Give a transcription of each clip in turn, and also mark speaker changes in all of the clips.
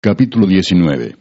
Speaker 1: Capítulo 19.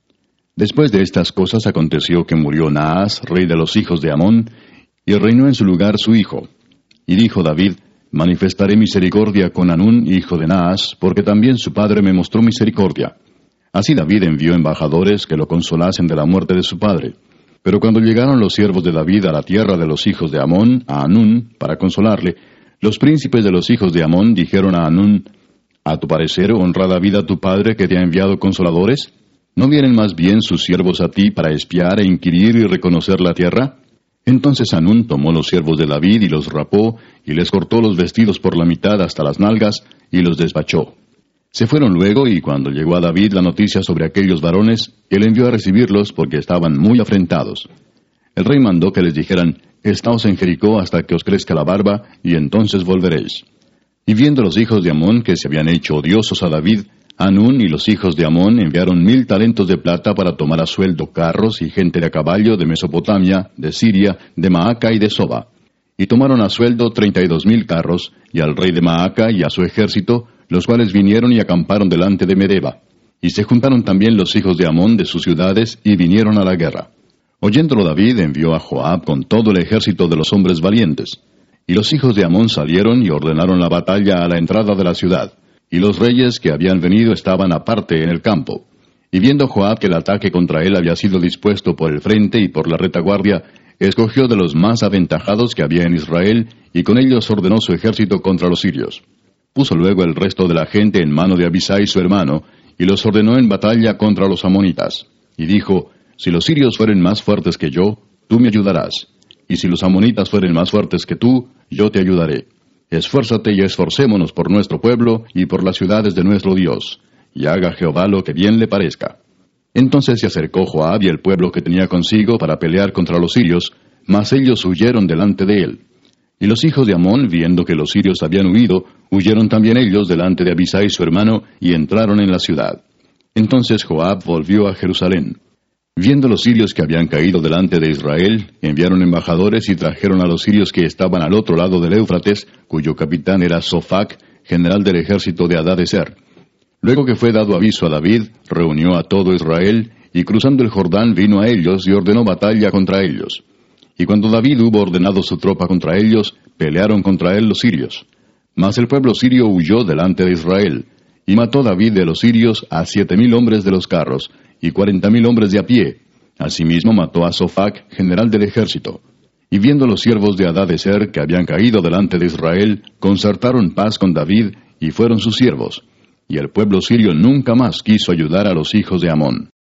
Speaker 1: Después de estas cosas aconteció que murió Naas, rey de los hijos de Amón, y reinó en su lugar su hijo. Y dijo David: manifestaré misericordia con Hanún, hijo de Naas, porque también su padre me mostró misericordia. Así David envió embajadores que lo consolasen de la muerte de su padre. Pero cuando llegaron los siervos de David a la tierra de los hijos de Amón, a Hanún, para consolarle, los príncipes de los hijos de Amón dijeron a Hanún: ¿A tu parecer honra David a tu padre que te ha enviado consoladores? ¿No vienen más bien sus siervos a ti para espiar e inquirir y reconocer la tierra? Entonces Hanún tomó los siervos de David y los rapó, y les cortó los vestidos por la mitad hasta las nalgas, y los despachó. Se fueron luego, y cuando llegó a David la noticia sobre aquellos varones, él envió a recibirlos porque estaban muy afrentados. El rey mandó que les dijeran: Estaos en Jericó hasta que os crezca la barba, y entonces volveréis. Y viendo los hijos de Amón que se habían hecho odiosos a David, Hanún y los hijos de Amón enviaron 1000 talentos de plata para tomar a sueldo carros y gente de a caballo de Mesopotamia, de Siria, de Maaca y de Soba. Y tomaron a sueldo 32,000 carros, y al rey de Maaca y a su ejército, los cuales vinieron y acamparon delante de Medeba. Y se juntaron también los hijos de Amón de sus ciudades, y vinieron a la guerra. Oyéndolo David envió a Joab con todo el ejército de los hombres valientes. Y los hijos de Amón salieron y ordenaron la batalla a la entrada de la ciudad. Y los reyes que habían venido estaban aparte en el campo. Y viendo Joab que el ataque contra él había sido dispuesto por el frente y por la retaguardia, escogió de los más aventajados que había en Israel, y con ellos ordenó su ejército contra los sirios. Puso luego el resto de la gente en mano de Abisai su hermano, y los ordenó en batalla contra los amonitas. Y dijo: Si los sirios fueren más fuertes que yo, tú me ayudarás. Y si los amonitas fueren más fuertes que tú, yo te ayudaré. Esfuérzate y esforcémonos por nuestro pueblo y por las ciudades de nuestro Dios, y haga Jehová lo que bien le parezca. Entonces se acercó Joab y el pueblo que tenía consigo para pelear contra los sirios, mas ellos huyeron delante de él. Y los hijos de Amón, viendo que los sirios habían huido, huyeron también ellos delante de Abisai su hermano, y entraron en la ciudad. Entonces Joab volvió a Jerusalén. Viendo los sirios que habían caído delante de Israel, enviaron embajadores y trajeron a los sirios que estaban al otro lado del Éufrates, cuyo capitán era Sofac, general del ejército de Hadadezer. Luego que fue dado aviso a David, reunió a todo Israel, y cruzando el Jordán vino a ellos y ordenó batalla contra ellos. Y cuando David hubo ordenado su tropa contra ellos, pelearon contra él los sirios. Mas el pueblo sirio huyó delante de Israel, y mató David de los sirios a 7,000 hombres de los carros, y 40,000 hombres de a pie. Asimismo mató a Sofac, general del ejército. Y viendo los siervos de Hadadezer que habían caído delante de Israel, concertaron paz con David, y fueron sus siervos. Y el pueblo sirio nunca más quiso ayudar a los hijos de Amón.